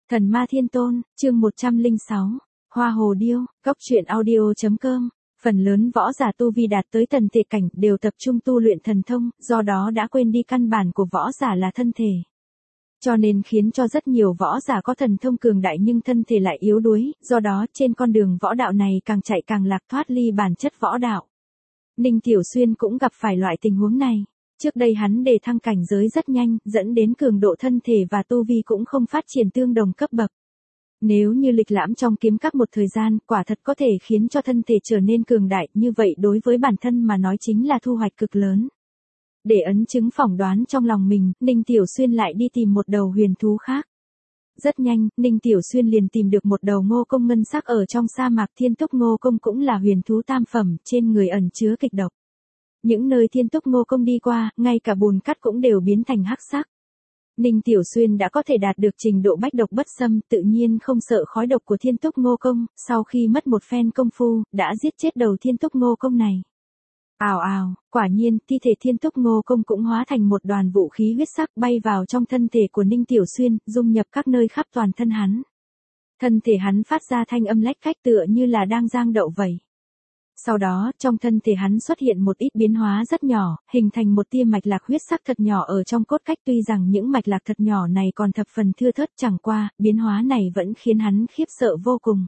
Thần Ma Thiên Tôn, chương 106, Hoa Hồ Điêu, Cóc truyện audio.com. Phần lớn võ giả tu vi đạt tới thần thể cảnh đều tập trung tu luyện thần thông, do đó đã quên đi căn bản của võ giả là thân thể. Cho nên khiến cho rất nhiều võ giả có thần thông cường đại nhưng thân thể lại yếu đuối, do đó trên con đường võ đạo này càng chạy càng lạc thoát ly bản chất võ đạo. Ninh Tiểu Xuyên cũng gặp phải loại tình huống này. Trước đây hắn đề thăng cảnh giới rất nhanh, dẫn đến cường độ thân thể và tu vi cũng không phát triển tương đồng cấp bậc. Nếu như lịch lãm trong kiếm các một thời gian, quả thật có thể khiến cho thân thể trở nên cường đại, như vậy đối với bản thân mà nói chính là thu hoạch cực lớn. Để ấn chứng phỏng đoán trong lòng mình, Ninh Tiểu Xuyên lại đi tìm một đầu huyền thú khác. Rất nhanh, Ninh Tiểu Xuyên liền tìm được một đầu ngô công ngân sắc ở trong sa mạc. Thiên túc ngô công cũng là huyền thú tam phẩm, trên người ẩn chứa kịch độc. Những nơi thiên túc ngô công đi qua, ngay cả bùn cát cũng đều biến thành hắc sắc. Ninh Tiểu Xuyên đã có thể đạt được trình độ bách độc bất xâm, tự nhiên không sợ khói độc của thiên túc ngô công, sau khi mất một phen công phu, đã giết chết đầu thiên túc ngô công này. Ào ào, quả nhiên, thi thể thiên túc ngô công cũng hóa thành một đoàn vũ khí huyết sắc bay vào trong thân thể của Ninh Tiểu Xuyên, dung nhập các nơi khắp toàn thân hắn. Thân thể hắn phát ra thanh âm lách cách tựa như là đang rang đậu vậy. Sau đó, trong thân thể hắn xuất hiện một ít biến hóa rất nhỏ, hình thành một tia mạch lạc huyết sắc thật nhỏ ở trong cốt cách. Tuy rằng những mạch lạc thật nhỏ này còn thập phần thưa thớt, chẳng qua, biến hóa này vẫn khiến hắn khiếp sợ vô cùng.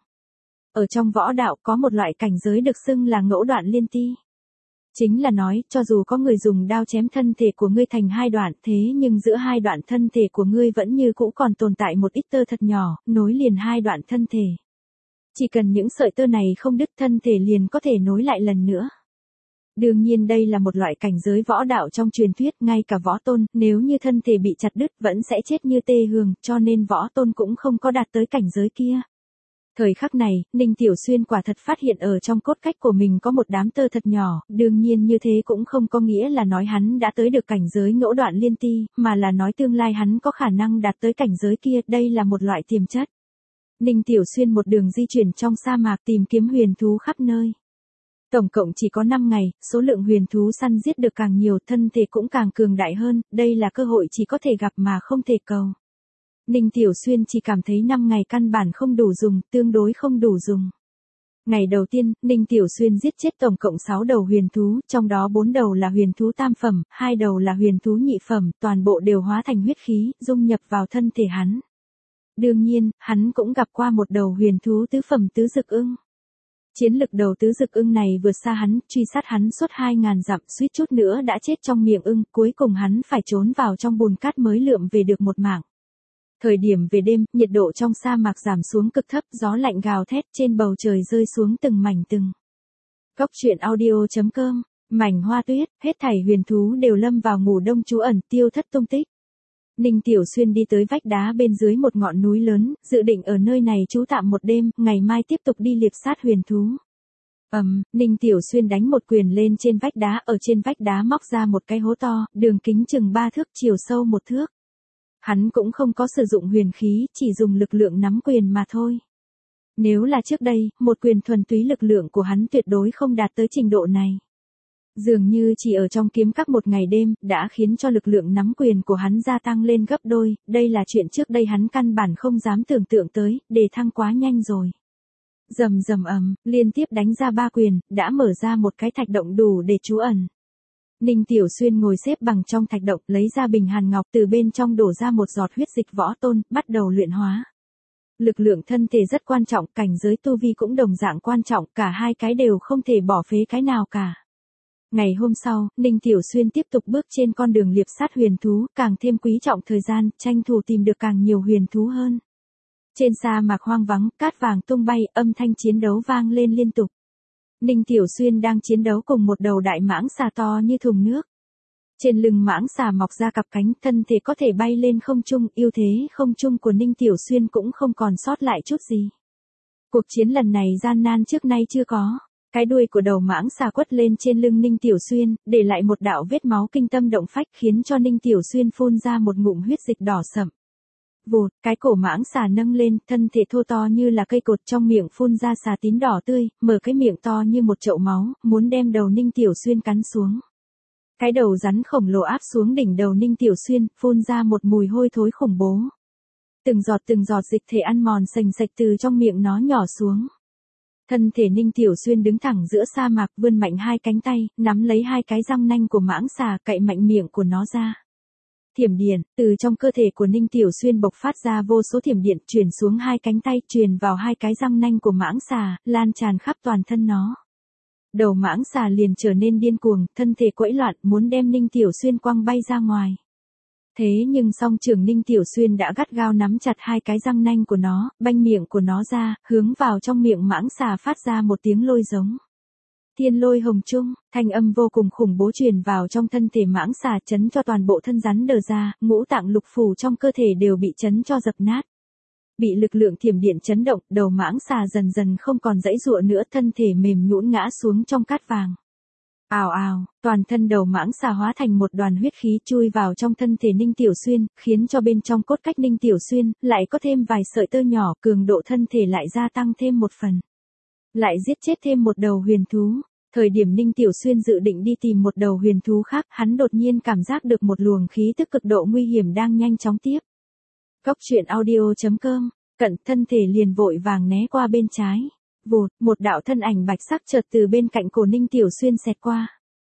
Ở trong võ đạo có một loại cảnh giới được xưng là ngẫu đoạn liên ti. Chính là nói, cho dù có người dùng đao chém thân thể của ngươi thành hai đoạn, thế nhưng giữa hai đoạn thân thể của ngươi vẫn như cũ còn tồn tại một ít tơ thật nhỏ, nối liền hai đoạn thân thể. Chỉ cần những sợi tơ này không đứt, thân thể liền có thể nối lại lần nữa. Đương nhiên đây là một loại cảnh giới võ đạo trong truyền thuyết, ngay cả võ tôn, nếu như thân thể bị chặt đứt vẫn sẽ chết như tê hương, cho nên võ tôn cũng không có đạt tới cảnh giới kia. Thời khắc này, Ninh Tiểu Xuyên quả thật phát hiện ở trong cốt cách của mình có một đám tơ thật nhỏ, đương nhiên như thế cũng không có nghĩa là nói hắn đã tới được cảnh giới ngẫu đoạn liên ti, mà là nói tương lai hắn có khả năng đạt tới cảnh giới kia, đây là một loại tiềm chất. Ninh Tiểu Xuyên một đường di chuyển trong sa mạc tìm kiếm huyền thú khắp nơi. Tổng cộng chỉ có 5 ngày, số lượng huyền thú săn giết được càng nhiều, thân thể cũng càng cường đại hơn, đây là cơ hội chỉ có thể gặp mà không thể cầu. Ninh Tiểu Xuyên chỉ cảm thấy 5 ngày căn bản không đủ dùng, tương đối không đủ dùng. Ngày đầu tiên, Ninh Tiểu Xuyên giết chết tổng cộng 6 đầu huyền thú, trong đó 4 đầu là huyền thú tam phẩm, 2 đầu là huyền thú nhị phẩm, toàn bộ đều hóa thành huyết khí, dung nhập vào thân thể hắn. Đương nhiên, hắn cũng gặp qua một đầu huyền thú tứ phẩm tứ dực ưng. Chiến lực đầu tứ dực ưng này vượt xa hắn, truy sát hắn suốt 2.000 dặm, suýt chút nữa đã chết trong miệng ưng, cuối cùng hắn phải trốn vào trong bùn cát mới lượm về được một mảng. Thời điểm về đêm, nhiệt độ trong sa mạc giảm xuống cực thấp, gió lạnh gào thét, trên bầu trời rơi xuống từng mảnh từng. Cóc truyện audio.com, mảnh hoa tuyết, hết thảy huyền thú đều lâm vào ngủ đông trú ẩn, tiêu thất tung tích. Ninh Tiểu Xuyên đi tới vách đá bên dưới một ngọn núi lớn, dự định ở nơi này trú tạm một đêm, ngày mai tiếp tục đi liệp sát huyền thú. Ninh Tiểu Xuyên đánh một quyền lên trên vách đá, ở trên vách đá móc ra một cái hố to, đường kính chừng 3 thước, chiều sâu 1 thước. Hắn cũng không có sử dụng huyền khí, chỉ dùng lực lượng nắm quyền mà thôi. Nếu là trước đây, một quyền thuần túy lực lượng của hắn tuyệt đối không đạt tới trình độ này. Dường như chỉ ở trong kiếm các một ngày đêm, đã khiến cho lực lượng nắm quyền của hắn gia tăng lên gấp đôi, đây là chuyện trước đây hắn căn bản không dám tưởng tượng tới, đề thăng quá nhanh rồi. Rầm rầm liên tiếp đánh ra 3 quyền, đã mở ra một cái thạch động đủ để trú ẩn. Ninh Tiểu Xuyên ngồi xếp bằng trong thạch động, lấy ra bình hàn ngọc, từ bên trong đổ ra một giọt huyết dịch võ tôn, bắt đầu luyện hóa. Lực lượng thân thể rất quan trọng, cảnh giới tu vi cũng đồng dạng quan trọng, cả hai cái đều không thể bỏ phế cái nào cả. Ngày hôm sau, Ninh Tiểu Xuyên tiếp tục bước trên con đường liệp sát huyền thú, càng thêm quý trọng thời gian, tranh thủ tìm được càng nhiều huyền thú hơn. Trên sa mạc hoang vắng, cát vàng tung bay, âm thanh chiến đấu vang lên liên tục. Ninh Tiểu Xuyên đang chiến đấu cùng một đầu đại mãng xà to như thùng nước. Trên lưng mãng xà mọc ra cặp cánh, thân thể có thể bay lên không trung, ưu thế không trung của Ninh Tiểu Xuyên cũng không còn sót lại chút gì. Cuộc chiến lần này gian nan trước nay chưa có. Cái đuôi của đầu mãng xà quất lên trên lưng Ninh Tiểu Xuyên, để lại một đạo vết máu kinh tâm động phách, khiến cho Ninh Tiểu Xuyên phun ra một ngụm huyết dịch đỏ sậm. Vụt, cái cổ mãng xà nâng lên, thân thể thô to như là cây cột, trong miệng phun ra xà tím đỏ tươi, mở cái miệng to như một chậu máu, muốn đem đầu Ninh Tiểu Xuyên cắn xuống. Cái đầu rắn khổng lồ áp xuống đỉnh đầu Ninh Tiểu Xuyên, phun ra một mùi hôi thối khủng bố. Từng giọt dịch thể ăn mòn sành sạch từ trong miệng nó nhỏ xuống. Thân thể Ninh Tiểu Xuyên đứng thẳng giữa sa mạc, vươn mạnh hai cánh tay, nắm lấy hai cái răng nanh của mãng xà, cạy mạnh miệng của nó ra. Thiểm điện, từ trong cơ thể của Ninh Tiểu Xuyên bộc phát ra vô số thiểm điện, truyền xuống hai cánh tay, truyền vào hai cái răng nanh của mãng xà, lan tràn khắp toàn thân nó. Đầu mãng xà liền trở nên điên cuồng, thân thể quẫy loạn, muốn đem Ninh Tiểu Xuyên quăng bay ra ngoài. Thế nhưng song trưởng Ninh Tiểu Xuyên đã gắt gao nắm chặt hai cái răng nanh của nó, banh miệng của nó ra, hướng vào trong miệng mãng xà phát ra một tiếng lôi giống. Thiên lôi hồng trung, thanh âm vô cùng khủng bố truyền vào trong thân thể mãng xà, chấn cho toàn bộ thân rắn đờ ra, ngũ tạng lục phủ trong cơ thể đều bị chấn cho dập nát. Bị lực lượng thiểm điện chấn động, đầu mãng xà dần dần không còn giãy giụa nữa, thân thể mềm nhũn ngã xuống trong cát vàng. Ào ào, toàn thân đầu mãng xà hóa thành một đoàn huyết khí chui vào trong thân thể Ninh Tiểu Xuyên, khiến cho bên trong cốt cách Ninh Tiểu Xuyên lại có thêm vài sợi tơ nhỏ, cường độ thân thể lại gia tăng thêm một phần. Lại giết chết thêm một đầu huyền thú. Thời điểm Ninh Tiểu Xuyên dự định đi tìm một đầu huyền thú khác, hắn đột nhiên cảm giác được một luồng khí tức cực độ nguy hiểm đang nhanh chóng tiếp. Cốc truyện audio.com, cận thân thể liền vội vàng né qua bên trái. Vụt, một đạo thân ảnh bạch sắc chợt từ bên cạnh cổ Ninh Tiểu Xuyên xẹt qua.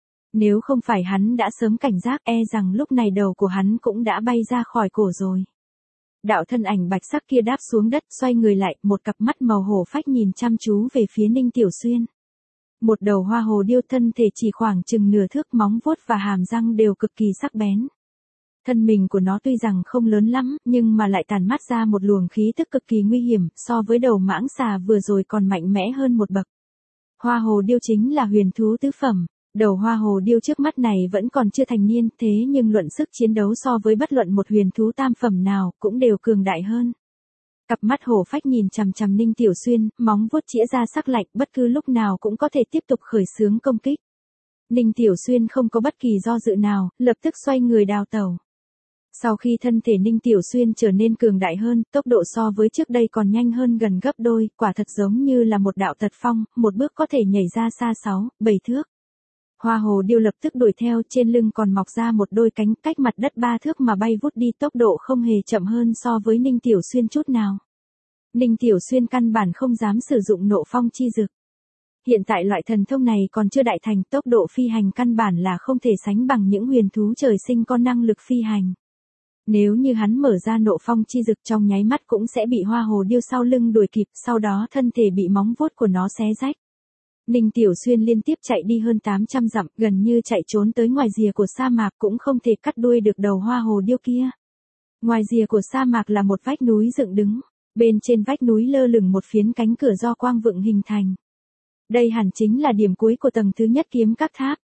Nếu không phải hắn đã sớm cảnh giác, e rằng lúc này đầu của hắn cũng đã bay ra khỏi cổ rồi. Đạo thân ảnh bạch sắc kia đáp xuống đất, xoay người lại, một cặp mắt màu hổ phách nhìn chăm chú về phía Ninh Tiểu Xuyên. Một đầu hoa hồ điêu, thân thể chỉ khoảng chừng nửa thước, móng vuốt và hàm răng đều cực kỳ sắc bén. Thân mình của nó tuy rằng không lớn lắm, nhưng mà lại tản mát ra một luồng khí tức cực kỳ nguy hiểm, so với đầu mãng xà vừa rồi còn mạnh mẽ hơn một bậc. Hoa hồ điêu chính là huyền thú tứ phẩm. Đầu hoa hồ điêu trước mắt này vẫn còn chưa thành niên, thế nhưng luận sức chiến đấu so với bất luận một huyền thú tam phẩm nào cũng đều cường đại hơn. Cặp mắt hổ phách nhìn chằm chằm Ninh Tiểu Xuyên, móng vuốt chĩa ra sắc lạnh, bất cứ lúc nào cũng có thể tiếp tục khởi xướng công kích. Ninh Tiểu Xuyên không có bất kỳ do dự nào, lập tức xoay người đào tẩu. Sau khi thân thể Ninh Tiểu Xuyên trở nên cường đại hơn, tốc độ so với trước đây còn nhanh hơn gần gấp đôi, quả thật giống như là một đạo tật phong, một bước có thể nhảy ra xa 6-7 thước. Hoa hồ điêu lập tức đuổi theo, trên lưng còn mọc ra một đôi cánh, cách mặt đất 3 thước mà bay vút đi, tốc độ không hề chậm hơn so với Ninh Tiểu Xuyên chút nào. Ninh Tiểu Xuyên căn bản không dám sử dụng nộ phong chi dực. Hiện tại loại thần thông này còn chưa đại thành, tốc độ phi hành căn bản là không thể sánh bằng những huyền thú trời sinh có năng lực phi hành. Nếu như hắn mở ra nộ phong chi dực, trong nháy mắt cũng sẽ bị hoa hồ điêu sau lưng đuổi kịp, sau đó thân thể bị móng vuốt của nó xé rách. Ninh Tiểu Xuyên liên tiếp chạy đi hơn 800 dặm, gần như chạy trốn tới ngoài rìa của sa mạc, cũng không thể cắt đuôi được đầu hoa hồ điêu kia. Ngoài rìa của sa mạc là một vách núi dựng đứng, bên trên vách núi lơ lửng một phiến cánh cửa do quang vựng hình thành. Đây hẳn chính là điểm cuối của tầng thứ nhất kiếm các tháp.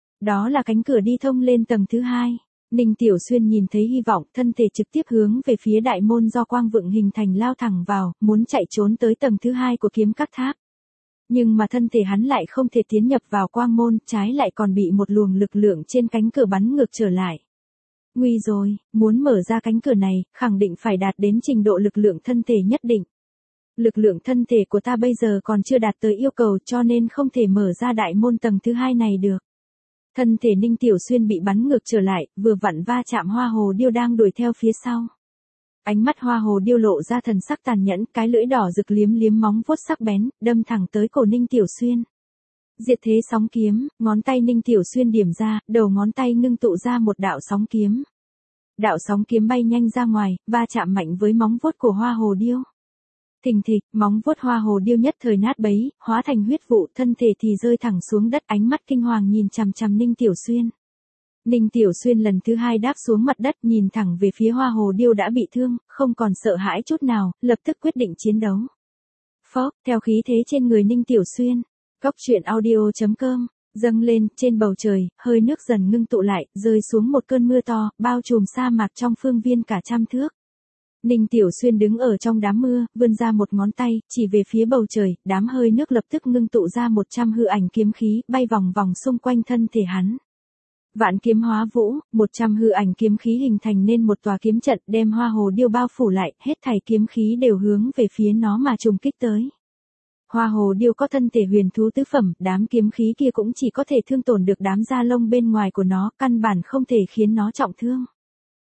Đó là cánh cửa đi thông lên tầng thứ hai. Ninh Tiểu Xuyên nhìn thấy hy vọng, thân thể trực tiếp hướng về phía đại môn do quang vựng hình thành lao thẳng vào, muốn chạy trốn tới tầng thứ hai của kiếm các tháp. Nhưng mà thân thể hắn lại không thể tiến nhập vào quang môn, trái lại còn bị một luồng lực lượng trên cánh cửa bắn ngược trở lại. Nguy rồi, muốn mở ra cánh cửa này, khẳng định phải đạt đến trình độ lực lượng thân thể nhất định. Lực lượng thân thể của ta bây giờ còn chưa đạt tới yêu cầu, cho nên không thể mở ra đại môn tầng thứ hai này được. Thân thể Ninh Tiểu Xuyên bị bắn ngược trở lại, vừa vặn va chạm hoa hồ điêu đang đuổi theo phía sau. Ánh mắt hoa hồ điêu lộ ra thần sắc tàn nhẫn, cái lưỡi đỏ rực liếm liếm móng vuốt sắc bén, đâm thẳng tới cổ Ninh Tiểu Xuyên. Diệt thế sóng kiếm, ngón tay Ninh Tiểu Xuyên điểm ra, đầu ngón tay ngưng tụ ra một đạo sóng kiếm. Đạo sóng kiếm bay nhanh ra ngoài, va chạm mạnh với móng vuốt của hoa hồ điêu. Thình thịch, móng vuốt hoa hồ điêu nhất thời nát bấy, hóa thành huyết vụ, thân thể thì rơi thẳng xuống đất, ánh mắt kinh hoàng nhìn chằm chằm Ninh Tiểu Xuyên. Ninh Tiểu Xuyên lần thứ hai đáp xuống mặt đất, nhìn thẳng về phía hoa hồ điêu đã bị thương, không còn sợ hãi chút nào, lập tức quyết định chiến đấu. Phốc, theo khí thế trên người Ninh Tiểu Xuyên, cốc truyện audio.com, dâng lên, trên bầu trời, hơi nước dần ngưng tụ lại, rơi xuống một cơn mưa to, bao trùm sa mạc trong phương viên cả 100 thước. Ninh Tiểu Xuyên đứng ở trong đám mưa, vươn ra một ngón tay, chỉ về phía bầu trời, đám hơi nước lập tức ngưng tụ ra 100 hư ảnh kiếm khí, bay vòng vòng xung quanh thân thể hắn. Vạn kiếm hóa vũ, 100 hư ảnh kiếm khí hình thành nên một tòa kiếm trận, đem hoa hồ điêu bao phủ lại, hết thảy kiếm khí đều hướng về phía nó mà trùng kích tới. Hoa hồ điêu có thân thể huyền thú tứ phẩm, đám kiếm khí kia cũng chỉ có thể thương tổn được đám da lông bên ngoài của nó, căn bản không thể khiến nó trọng thương.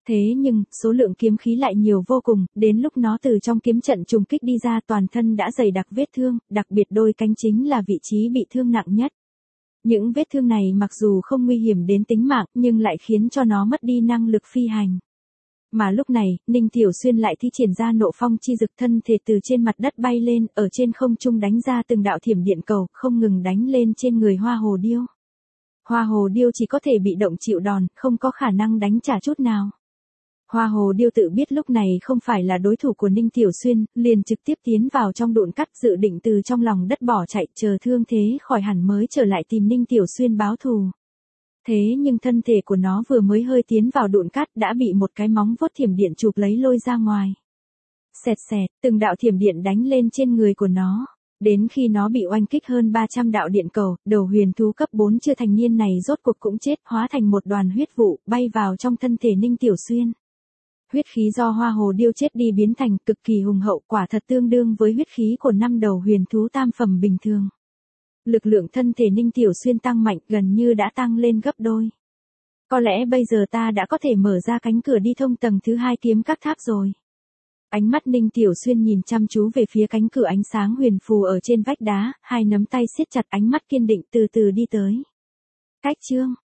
Thế nhưng, số lượng kiếm khí lại nhiều vô cùng, đến lúc nó từ trong kiếm trận trùng kích đi ra toàn thân đã dày đặc vết thương, đặc biệt đôi cánh chính là vị trí bị thương nặng nhất. Những vết thương này mặc dù không nguy hiểm đến tính mạng, nhưng lại khiến cho nó mất đi năng lực phi hành. Mà lúc này, Ninh Tiểu Xuyên lại thi triển ra nộ phong chi dực, thân thể từ trên mặt đất bay lên, ở trên không trung đánh ra từng đạo thiểm điện cầu, không ngừng đánh lên trên người Hoa Hồ Điêu. Hoa Hồ Điêu chỉ có thể bị động chịu đòn, không có khả năng đánh trả chút nào. Hoa Hồ Điêu tự biết lúc này không phải là đối thủ của Ninh Tiểu Xuyên, liền trực tiếp tiến vào trong đụn cắt, dự định từ trong lòng đất bỏ chạy, chờ thương thế khỏi hẳn mới trở lại tìm Ninh Tiểu Xuyên báo thù. Thế nhưng thân thể của nó vừa mới hơi tiến vào đụn cát đã bị một cái móng vuốt thiểm điện chụp lấy lôi ra ngoài. Xẹt xẹt, từng đạo thiểm điện đánh lên trên người của nó. Đến khi nó bị oanh kích hơn 300 đạo điện cầu, đầu huyền thú cấp 4 chưa thành niên này rốt cuộc cũng chết, hóa thành một đoàn huyết vụ, bay vào trong thân thể Ninh Tiểu Xuyên. Huyết khí do Hoa Hồ Điêu chết đi biến thành cực kỳ hùng hậu, quả thật tương đương với huyết khí của 5 đầu huyền thú tam phẩm bình thường. Lực lượng thân thể Ninh Tiểu Xuyên tăng mạnh, gần như đã tăng lên gấp đôi. Có lẽ bây giờ ta đã có thể mở ra cánh cửa đi thông tầng thứ 2 kiếm các tháp rồi. Ánh mắt Ninh Tiểu Xuyên nhìn chăm chú về phía cánh cửa ánh sáng huyền phù ở trên vách đá, hai nắm tay siết chặt, ánh mắt kiên định, từ từ đi tới. Cách chương